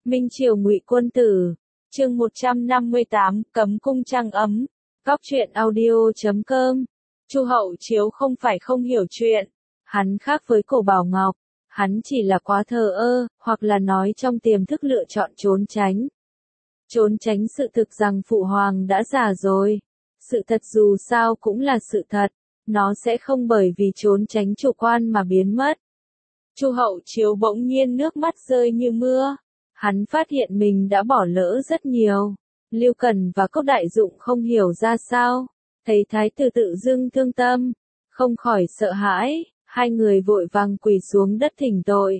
Minh Triều Ngụy Quân Tử, chương 158, Cấm cung trăng ấm. Góc truyện audio.com. Chu Hậu Chiếu không phải không hiểu chuyện, hắn khác với Cổ Bảo Ngọc, hắn chỉ là quá thờ ơ, hoặc là nói trong tiềm thức lựa chọn trốn tránh. Trốn tránh sự thực rằng Phụ Hoàng đã già rồi. Sự thật dù sao cũng là sự thật, nó sẽ không bởi vì trốn tránh chủ quan mà biến mất. Chu Hậu Chiếu bỗng nhiên nước mắt rơi như mưa. Hắn phát hiện mình đã bỏ lỡ rất nhiều. Lưu Cần và Cốc Đại Dụng không hiểu ra sao. Thấy Thái tử tự dưng thương tâm, không khỏi sợ hãi, hai người vội vàng quỳ xuống đất thỉnh tội.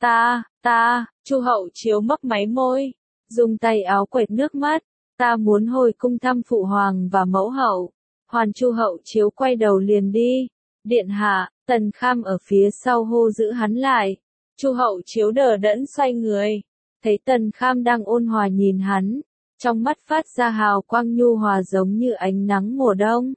Chu Hậu Chiếu mấp máy môi, dùng tay áo quệt nước mắt. Ta muốn hồi cung thăm Phụ Hoàng và mẫu hậu. Chu Hậu Chiếu quay đầu liền đi. Điện hạ, Tần Kham ở phía sau hô giữ hắn lại. Chu Hậu Chiếu đờ đẫn xoay người. Thấy Tần Kham đang ôn hòa nhìn hắn, trong mắt phát ra hào quang nhu hòa giống như ánh nắng mùa đông.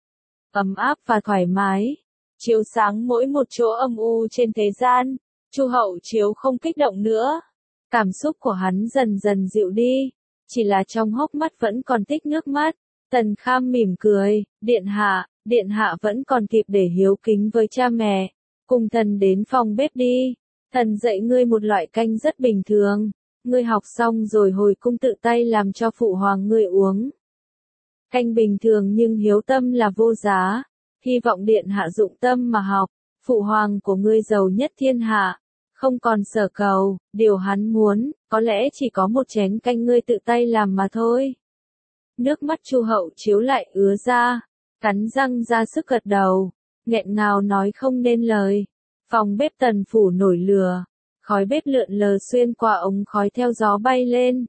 Ấm áp và thoải mái, chiếu sáng mỗi một chỗ âm u trên thế gian. Chu Hậu Chiếu không kích động nữa. Cảm xúc của hắn dần dần dịu đi, chỉ là trong hốc mắt vẫn còn tích nước mắt. Tần Kham mỉm cười, điện hạ vẫn còn kịp để hiếu kính với cha mẹ. Cùng thần đến phòng bếp đi. Thần dạy ngươi một loại canh rất bình thường. Ngươi học xong rồi hồi cung tự tay làm cho Phụ Hoàng ngươi uống. Canh bình thường nhưng hiếu tâm là vô giá. Hy vọng điện hạ dụng tâm mà học. Phụ Hoàng của ngươi giàu nhất thiên hạ. Không còn sở cầu, điều hắn muốn, có lẽ chỉ có một chén canh ngươi tự tay làm mà thôi. Nước mắt Chu Hậu Chiếu lại ứa ra, cắn răng ra sức gật đầu, nghẹn ngào nói không nên lời. Phòng bếp Tần phủ nổi lửa, khói bếp lượn lờ xuyên qua ống khói theo gió bay lên.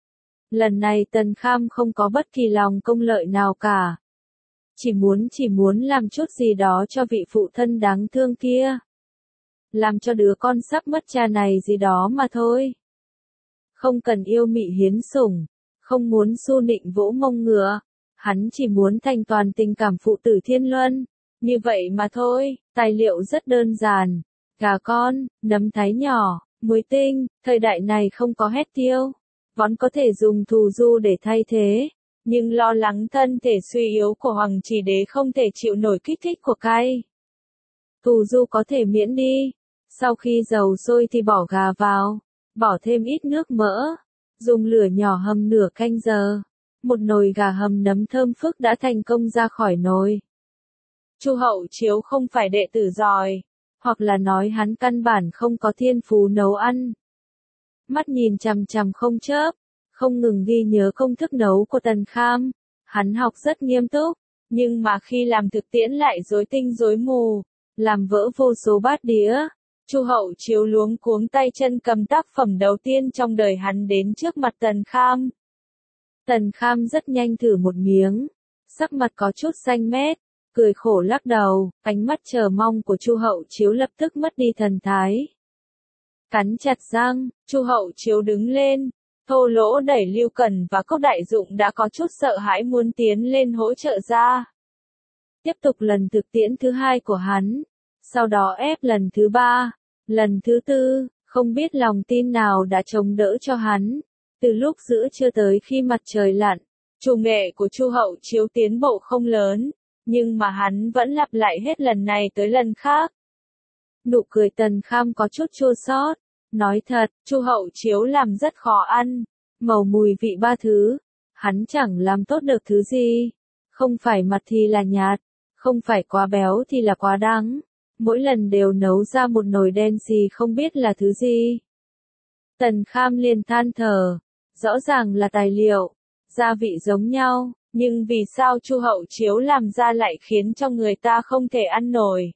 Lần này Tần Kham không có bất kỳ lòng công lợi nào cả. Chỉ muốn làm chút gì đó cho vị phụ thân đáng thương kia. Làm cho đứa con sắp mất cha này gì đó mà thôi. Không cần yêu mị hiến sủng, không muốn su nịnh vỗ mông ngựa. Hắn chỉ muốn thành toàn tình cảm phụ tử Thiên Luân. Như vậy mà thôi, tài liệu rất đơn giản. Gà con, nấm thái nhỏ, muối tinh, thời đại này không có hét tiêu. Vẫn có thể dùng thù du để thay thế. Nhưng lo lắng thân thể suy yếu của Hoàng Chỉ Đế không thể chịu nổi kích thích của cay. Thù du có thể miễn đi. Sau khi dầu sôi thì bỏ gà vào. Bỏ thêm ít nước mỡ. Dùng lửa nhỏ hầm nửa canh giờ. Một nồi gà hầm nấm thơm phức đã thành công ra khỏi nồi. Chu Hậu Chiếu không phải đệ tử giỏi, hoặc là nói hắn căn bản không có thiên phú nấu ăn. Mắt nhìn chằm chằm không chớp, không ngừng ghi nhớ công thức nấu của Tần Kham. Hắn học rất nghiêm túc, nhưng mà khi làm thực tiễn lại rối tinh rối mù, làm vỡ vô số bát đĩa. Chu Hậu Chiếu luống cuống tay chân cầm tác phẩm đầu tiên trong đời hắn đến trước mặt Tần Kham. Tần Kham rất nhanh thử một miếng, sắc mặt có chút xanh mét, cười khổ lắc đầu, ánh mắt chờ mong của Chu Hậu Chiếu lập tức mất đi thần thái. Cắn chặt răng, Chu Hậu Chiếu đứng lên, thô lỗ đẩy Lưu Cần và Cốc Đại Dụng đã có chút sợ hãi muốn tiến lên hỗ trợ ra. Tiếp tục lần thực tiễn thứ hai của hắn, sau đó ép lần thứ ba, lần thứ tư, không biết lòng tin nào đã chống đỡ cho hắn. Từ lúc giữa trưa tới khi mặt trời lặn, chủ nghệ của Chu Hậu Chiếu tiến bộ không lớn, nhưng mà hắn vẫn lặp lại hết lần này tới lần khác. Nụ cười Tần Kham có chút chua xót, nói thật, Chu Hậu Chiếu làm rất khó ăn, màu mùi vị ba thứ, hắn chẳng làm tốt được thứ gì, không phải mặn thì là nhạt, không phải quá béo thì là quá đắng, mỗi lần đều nấu ra một nồi đen xì không biết là thứ gì. Tần Kham liền than thở, rõ ràng là tài liệu, gia vị giống nhau, nhưng vì sao Chu Hậu Chiếu làm ra lại khiến cho người ta không thể ăn nổi.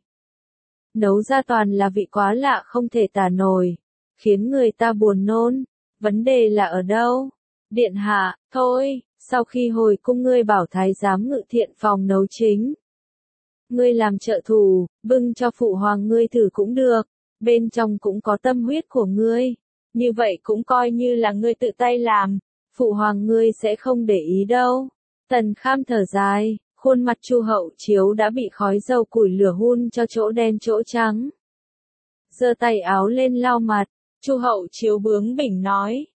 Nấu ra toàn là vị quá lạ không thể tả nổi, khiến người ta buồn nôn. Vấn đề là ở đâu? Điện hạ, thôi, sau khi hồi cung ngươi bảo thái giám Ngự Thiện phòng nấu chính. Ngươi làm trợ thủ, bưng cho Phụ Hoàng ngươi thử cũng được, bên trong cũng có tâm huyết của ngươi. Như vậy cũng coi như là ngươi tự tay làm, Phụ Hoàng ngươi sẽ không để ý đâu. Tần Kham thở dài, khuôn mặt Chu Hậu Chiếu đã bị khói dầu củi lửa hun cho chỗ đen chỗ trắng. Giơ tay áo lên lau mặt, Chu Hậu Chiếu bướng bỉnh nói,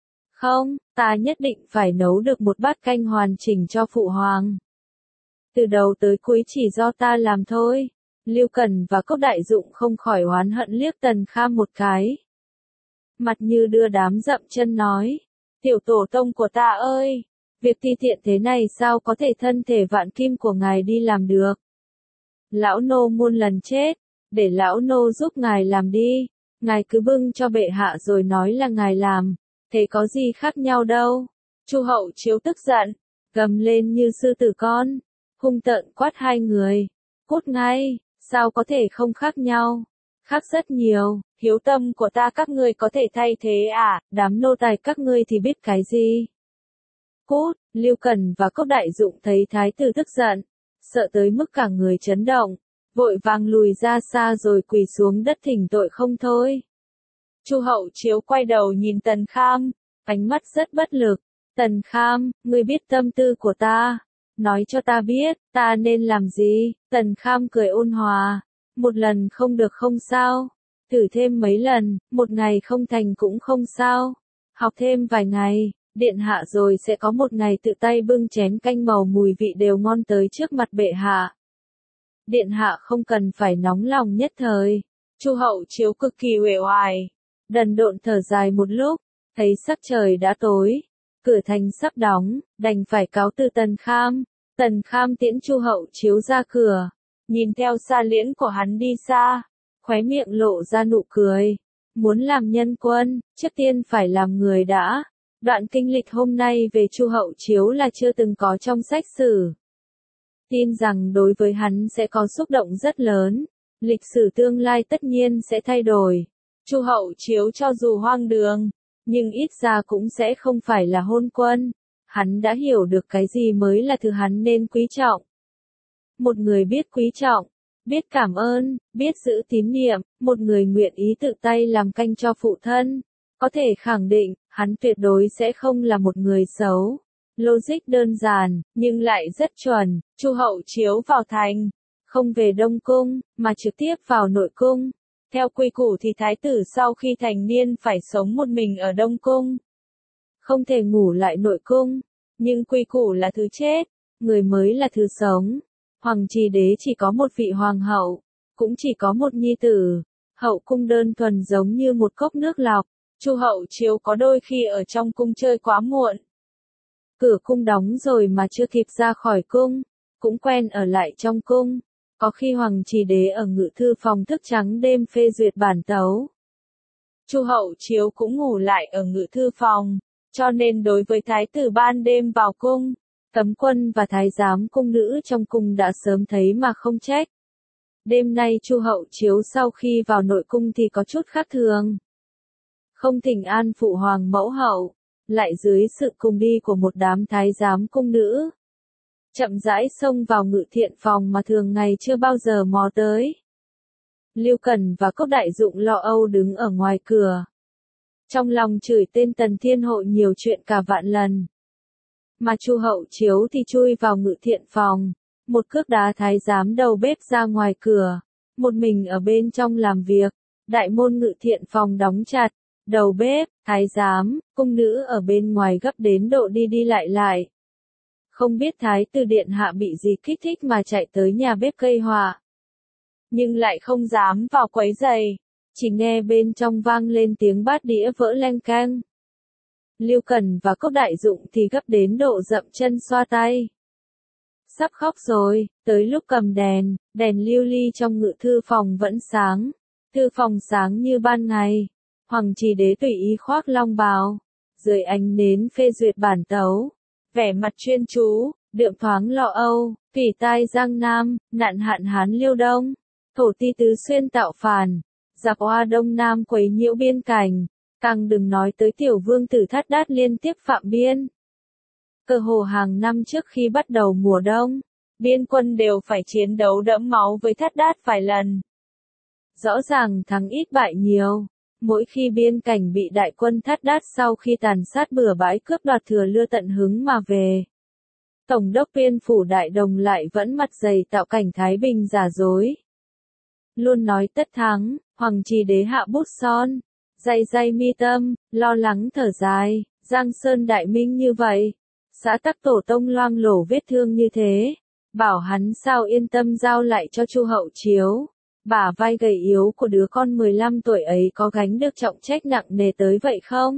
không, ta nhất định phải nấu được một bát canh hoàn chỉnh cho phụ hoàng. Từ đầu tới cuối chỉ do ta làm thôi. Lưu Cần và Cốc Đại Dụng không khỏi oán hận liếc Tần Kham một cái. Mặt như đưa đám dậm chân nói, tiểu tổ tông của ta ơi, việc ti tiện thế này sao có thể thân thể vạn kim của ngài đi làm được. Lão nô muôn lần chết, để lão nô giúp ngài làm đi, ngài cứ bưng cho bệ hạ rồi nói là ngài làm, thế có gì khác nhau đâu. Chu Hậu Chiếu tức giận, gầm lên như sư tử con, hung tợn quát hai người, cút ngay, sao có thể không khác nhau, khác rất nhiều, hiếu tâm của ta các ngươi có thể thay thế à, đám nô tài các ngươi thì biết cái gì. Cút, Lưu Cần và Cốc Đại Dụng thấy thái tử tức giận, sợ tới mức cả người chấn động, vội vàng lùi ra xa rồi quỳ xuống đất thỉnh tội không thôi. Chu Hậu Chiếu quay đầu nhìn Tần Kham, ánh mắt rất bất lực. Tần Kham, ngươi biết tâm tư của ta, nói cho ta biết, ta nên làm gì? Tần Kham cười ôn hòa, một lần không được không sao, thử thêm mấy lần, một ngày không thành cũng không sao, học thêm vài ngày, điện hạ rồi sẽ có một ngày tự tay bưng chén canh màu mùi vị đều ngon tới trước mặt bệ hạ. Điện hạ không cần phải nóng lòng nhất thời. Chu Hậu Chiếu cực kỳ uể oải, đần độn thở dài một lúc, thấy sắc trời đã tối, cửa thành sắp đóng, đành phải cáo từ Tần Kham. Tần Kham tiễn Chu Hậu Chiếu ra cửa, nhìn theo xa liễn của hắn đi xa, khóe miệng lộ ra nụ cười. Muốn làm nhân quân, trước tiên phải làm người đã. Đoạn kinh lịch hôm nay về Chu Hậu Chiếu là chưa từng có trong sách sử. Tin rằng đối với hắn sẽ có xúc động rất lớn, lịch sử tương lai tất nhiên sẽ thay đổi. Chu Hậu Chiếu cho dù hoang đường, nhưng ít ra cũng sẽ không phải là hôn quân. Hắn đã hiểu được cái gì mới là thứ hắn nên quý trọng. Một người biết quý trọng, biết cảm ơn, biết giữ tín niệm, một người nguyện ý tự tay làm canh cho phụ thân, có thể khẳng định, hắn tuyệt đối sẽ không là một người xấu. Logic đơn giản, nhưng lại rất chuẩn. Chu Hậu Chiếu vào thành, không về Đông Cung, mà trực tiếp vào nội cung. Theo quy củ thì thái tử sau khi thành niên phải sống một mình ở Đông Cung. Không thể ngủ lại nội cung, nhưng quy củ là thứ chết, người mới là thứ sống. Hoàng Trì Đế chỉ có một vị hoàng hậu, cũng chỉ có một nhi tử. Hậu cung đơn thuần giống như một cốc nước lọc. Chu Hậu Chiếu có đôi khi ở trong cung chơi quá muộn. Cửa cung đóng rồi mà chưa kịp ra khỏi cung, cũng quen ở lại trong cung. Có khi Hoàng Trì Đế ở ngự thư phòng thức trắng đêm phê duyệt bản tấu. Chu Hậu Chiếu cũng ngủ lại ở ngự thư phòng, cho nên đối với thái tử ban đêm vào cung, cấm quân và thái giám cung nữ trong cung đã sớm thấy mà không trách. Đêm nay Chu Hậu Chiếu sau khi vào nội cung thì có chút khác thường. Không thỉnh an phụ hoàng mẫu hậu, lại dưới sự cùng đi của một đám thái giám cung nữ. Chậm rãi xông vào ngự thiện phòng mà thường ngày chưa bao giờ mò tới. Lưu Cần và Cốc Đại Dụng lo âu đứng ở ngoài cửa. Trong lòng chửi tên Tần Thiên Hộ nhiều chuyện cả vạn lần. Mà Chu Hậu Chiếu thì chui vào ngự thiện phòng, một cước đá thái giám đầu bếp ra ngoài cửa, một mình ở bên trong làm việc, đại môn ngự thiện phòng đóng chặt, đầu bếp, thái giám, cung nữ ở bên ngoài gấp đến độ đi đi lại lại. Không biết thái tử điện hạ bị gì kích thích mà chạy tới nhà bếp gây họa, nhưng lại không dám vào quấy rầy, chỉ nghe bên trong vang lên tiếng bát đĩa vỡ leng keng. Lưu Cần và Cốc Đại Dụng thì gấp đến độ dậm chân xoa tay. Sắp khóc rồi, tới lúc cầm đèn, đèn lưu ly trong ngự thư phòng vẫn sáng, thư phòng sáng như ban ngày. Hoàng Trì Đế tùy ý khoác long bào, dưới ánh nến phê duyệt bản tấu, vẻ mặt chuyên chú, đượm thoáng lo âu. Phỉ tai Giang Nam, nạn hạn hán Liêu Đông, thổ ti tứ xuyên tạo phản, giặc Hoa Đông Nam quấy nhiễu biên cảnh, càng đừng nói tới tiểu vương tử Thát Đát liên tiếp phạm biên. Cơ hồ hàng năm trước khi bắt đầu mùa đông, biên quân đều phải chiến đấu đẫm máu với Thát Đát vài lần. Rõ ràng thắng ít bại nhiều. Mỗi khi biên cảnh bị đại quân Thát Đát sau khi tàn sát bừa bãi cướp đoạt thừa lưa tận hứng mà về, Tổng đốc Biên phủ Đại Đồng lại vẫn mặt dày tạo cảnh thái bình giả dối. Luôn nói tất thắng, Hoàng Trì Đế hạ bút son, day day mi tâm, lo lắng thở dài, Giang Sơn đại minh như vậy, xã tắc tổ tông loang lổ vết thương như thế, bảo hắn sao yên tâm giao lại cho Chu Hậu Chiếu. Bả vai gầy yếu của đứa con 15 tuổi ấy có gánh được trọng trách nặng nề tới vậy không?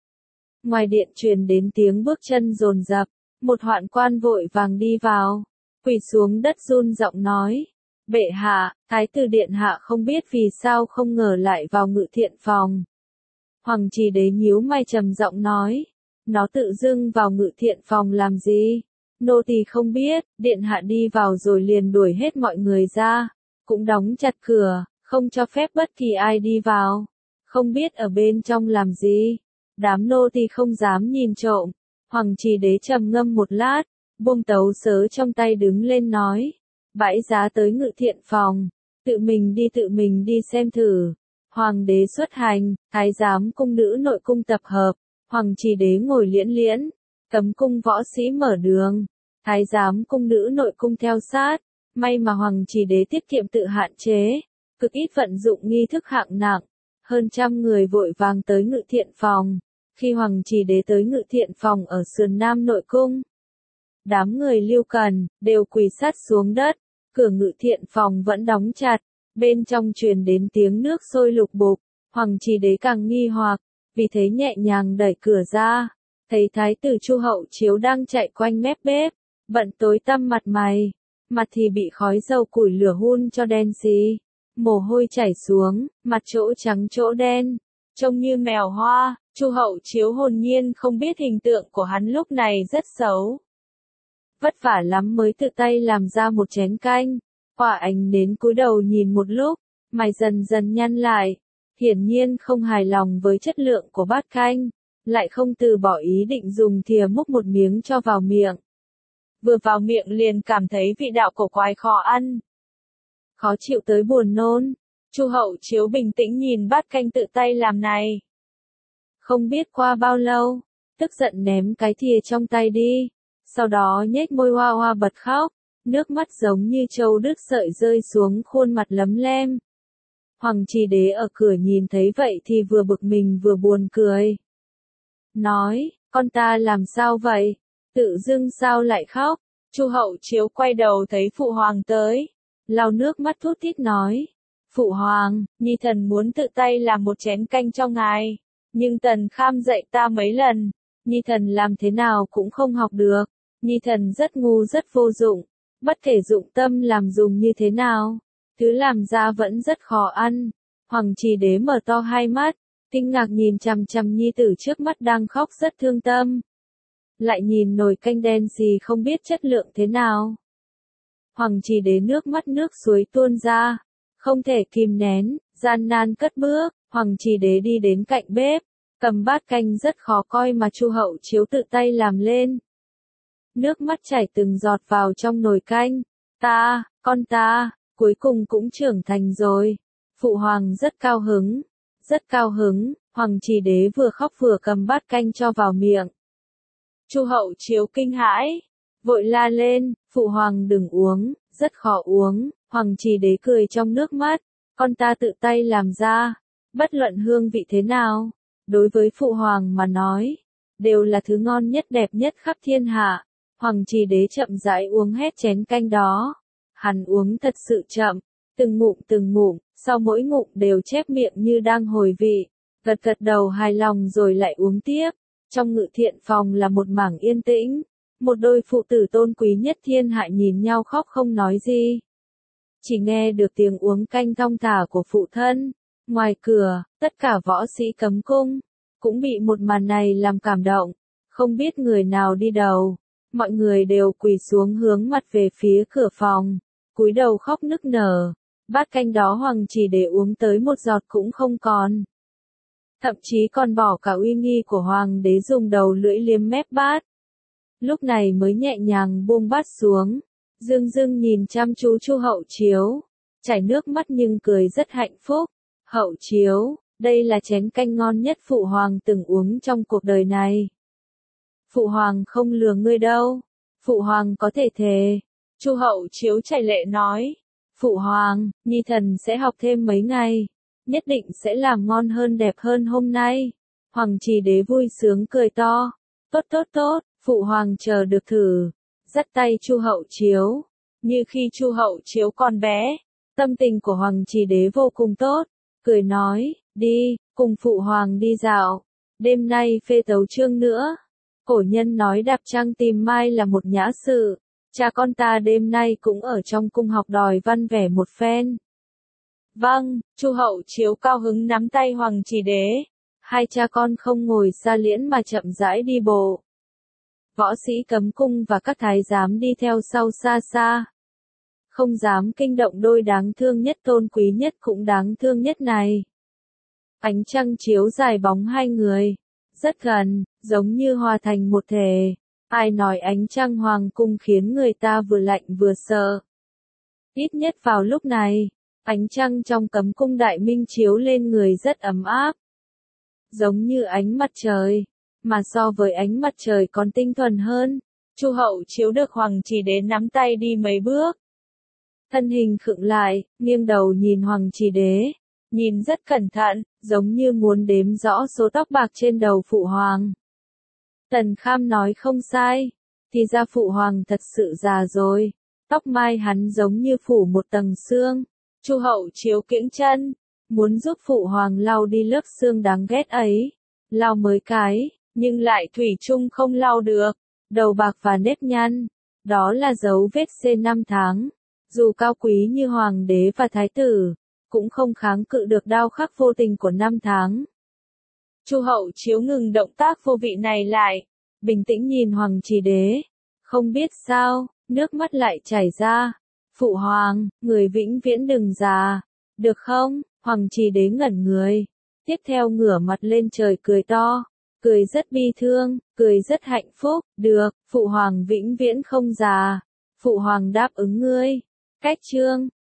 Ngoài điện truyền đến tiếng bước chân dồn dập, một hoạn quan vội vàng đi vào, quỳ xuống đất run giọng nói: Bệ hạ, Thái tử điện hạ không biết vì sao không ngờ lại vào Ngự Thiện phòng. Hoàng Trì Đế nhíu mày trầm giọng nói: Nó tự dưng vào Ngự Thiện phòng làm gì? Nô tỳ không biết, điện hạ đi vào rồi liền đuổi hết mọi người ra, cũng đóng chặt cửa, không cho phép bất kỳ ai đi vào. Không biết ở bên trong làm gì, đám nô tỳ không dám nhìn trộm. Hoàng Trì Đế trầm ngâm một lát, buông tấu sớ trong tay đứng lên nói: Bãi giá tới Ngự Thiện phòng, tự mình đi xem thử. Hoàng đế xuất hành, thái giám cung nữ nội cung tập hợp, Hoàng Trì Đế ngồi liễn liễn, cấm cung võ sĩ mở đường, thái giám cung nữ nội cung theo sát. May mà Hoàng Trì Đế tiết kiệm tự hạn chế, cực ít vận dụng nghi thức hạng nặng. Hơn trăm người vội vàng tới Ngự Thiện phòng. Khi Hoàng Trì Đế tới Ngự Thiện phòng ở sườn nam nội cung, đám người Lưu Cần đều quỳ sát xuống đất, cửa Ngự Thiện phòng vẫn đóng chặt, bên trong truyền đến tiếng nước sôi lục bục. Hoàng Trì Đế càng nghi hoặc, vì thế nhẹ nhàng đẩy cửa ra, thấy Thái tử Chu Hậu Chiếu đang chạy quanh mép bếp, bận tối tăm mặt mày, mặt thì bị khói dầu củi lửa hun cho đen xì, mồ hôi chảy xuống, mặt chỗ trắng chỗ đen, trông như mèo hoa. Chu Hậu Chiếu hồn nhiên không biết hình tượng của hắn lúc này rất xấu. Vất vả lắm mới tự tay làm ra một chén canh. Hỏa Ánh đến cúi đầu nhìn một lúc, mày dần dần nhăn lại, hiển nhiên không hài lòng với chất lượng của bát canh, lại không từ bỏ ý định dùng thìa múc một miếng cho vào miệng. Vừa vào miệng liền cảm thấy vị đạo cổ quái khó ăn, khó chịu tới buồn nôn. Chu Hậu Chiếu bình tĩnh nhìn bát canh tự tay làm này. Không biết qua bao lâu, tức giận ném cái thìa trong tay đi, sau đó nhếch môi hoa hoa bật khóc, nước mắt giống như trâu đứt sợi rơi xuống khuôn mặt lấm lem. Hoàng Trì Đế ở cửa nhìn thấy vậy thì vừa bực mình vừa buồn cười. Nói: Con ta làm sao vậy? Tự dưng sao lại khóc? Chu Hậu Chiếu quay đầu thấy Phụ Hoàng tới, lau nước mắt thút thít nói: Phụ Hoàng, Nhi thần muốn tự tay làm một chén canh cho ngài, nhưng Tần Kham dạy ta mấy lần, Nhi thần làm thế nào cũng không học được. Nhi thần rất ngu rất vô dụng, bất kể dụng tâm làm dùng như thế nào, thứ làm ra vẫn rất khó ăn. Hoàng Trì Đế mở to hai mắt, kinh ngạc nhìn chằm chằm nhi tử trước mắt đang khóc rất thương tâm. Lại nhìn nồi canh đen xì không biết chất lượng thế nào. Hoàng Trì Đế nước mắt nước suối tuôn ra, không thể kìm nén, gian nan cất bước. Hoàng Trì Đế đi đến cạnh bếp, cầm bát canh rất khó coi mà Chu Hậu Chiếu tự tay làm lên. Nước mắt chảy từng giọt vào trong nồi canh. Con ta, cuối cùng cũng trưởng thành rồi. Phụ Hoàng rất cao hứng, rất cao hứng. Hoàng Trì Đế vừa khóc vừa cầm bát canh cho vào miệng. Chu Hậu Chiếu kinh hãi, vội la lên: Phụ Hoàng đừng uống, rất khó uống. Hoàng Trì Đế cười trong nước mắt: Con ta tự tay làm ra, bất luận hương vị thế nào, đối với Phụ Hoàng mà nói, đều là thứ ngon nhất đẹp nhất khắp thiên hạ. Hoàng Trì Đế chậm rãi uống hết chén canh đó. Hắn uống thật sự chậm, từng ngụm, sau mỗi ngụm đều chép miệng như đang hồi vị, gật gật đầu hài lòng rồi lại uống tiếp. Trong Ngự Thiện phòng là một mảng yên tĩnh, một đôi phụ tử tôn quý nhất thiên hạ nhìn nhau khóc không nói gì. Chỉ nghe được tiếng uống canh thong thả của phụ thân. Ngoài cửa, tất cả võ sĩ cấm cung cũng bị một màn này làm cảm động, không biết người nào đi đầu. Mọi người đều quỳ xuống hướng mặt về phía cửa phòng, cúi đầu khóc nức nở. Bát canh đó Hoàng Trì Đế uống tới một giọt cũng không còn. Thậm chí còn bỏ cả uy nghi của Hoàng đế dùng đầu lưỡi liếm mép bát. Lúc này mới nhẹ nhàng buông bát xuống, dưng dưng nhìn chăm chú Chu Hậu Chiếu, chảy nước mắt nhưng cười rất hạnh phúc. Hậu Chiếu, đây là chén canh ngon nhất Phụ Hoàng từng uống trong cuộc đời này. Phụ Hoàng không lừa ngươi đâu. Phụ Hoàng có thể thề. Chu Hậu Chiếu chảy lệ nói: Phụ Hoàng, Nhi thần sẽ học thêm mấy ngày, nhất định sẽ làm ngon hơn đẹp hơn hôm nay. Hoàng Trì Đế vui sướng cười to. Tốt tốt tốt, phụ hoàng chờ được thử. Dắt tay Chu Hậu Chiếu. Như khi Chu Hậu Chiếu còn bé, tâm tình của Hoàng Trì Đế vô cùng tốt. Cười nói, đi, cùng phụ hoàng đi dạo. Đêm nay phê tấu chương nữa. Cổ nhân nói đạp trăng tìm mai là một nhã sự. Cha con ta đêm nay cũng ở trong cung học đòi văn vẻ một phen. Vâng, Chu Hậu Chiếu cao hứng nắm tay Hoàng Trì Đế. Hai cha con không ngồi xa liễn mà chậm rãi đi bộ. Võ sĩ cấm cung và các thái giám đi theo sau xa xa. Không dám kinh động đôi đáng thương nhất tôn quý nhất cũng đáng thương nhất này. Ánh trăng chiếu dài bóng hai người. Rất gần, giống như hòa thành một thể. Ai nói ánh trăng hoàng cung khiến người ta vừa lạnh vừa sợ. Ít nhất vào lúc này, ánh trăng trong cấm cung đại minh chiếu lên người rất ấm áp. Giống như ánh mặt trời, mà so với ánh mặt trời còn tinh thuần hơn. Chu Hậu Chiếu được Hoàng Trì Đế nắm tay đi mấy bước. Thân hình khựng lại, nghiêng đầu nhìn Hoàng Trì Đế. Nhìn rất cẩn thận, giống như muốn đếm rõ số tóc bạc trên đầu phụ hoàng. Tần Kham nói không sai, thì ra phụ hoàng thật sự già rồi. Tóc mai hắn giống như phủ một tầng xương. Chu Hậu Chiếu kiễng chân, muốn giúp phụ hoàng lau đi lớp xương đáng ghét ấy. Lau mới cái, nhưng lại thủy chung không lau được. Đầu bạc và nếp nhăn, đó là dấu vết xê năm tháng. Dù cao quý như hoàng đế và thái tử, cũng không kháng cự được đao khắc vô tình của năm tháng. Chu Hậu Chiếu ngừng động tác vô vị này lại, bình tĩnh nhìn Hoàng Trì Đế. Không biết sao, nước mắt lại chảy ra. Phụ hoàng, người vĩnh viễn đừng già, được không? Hoàng Trì Đế ngẩn người, tiếp theo ngửa mặt lên trời cười to, cười rất bi thương, cười rất hạnh phúc. Được, phụ hoàng vĩnh viễn không già. Phụ hoàng đáp ứng ngươi. Cách chương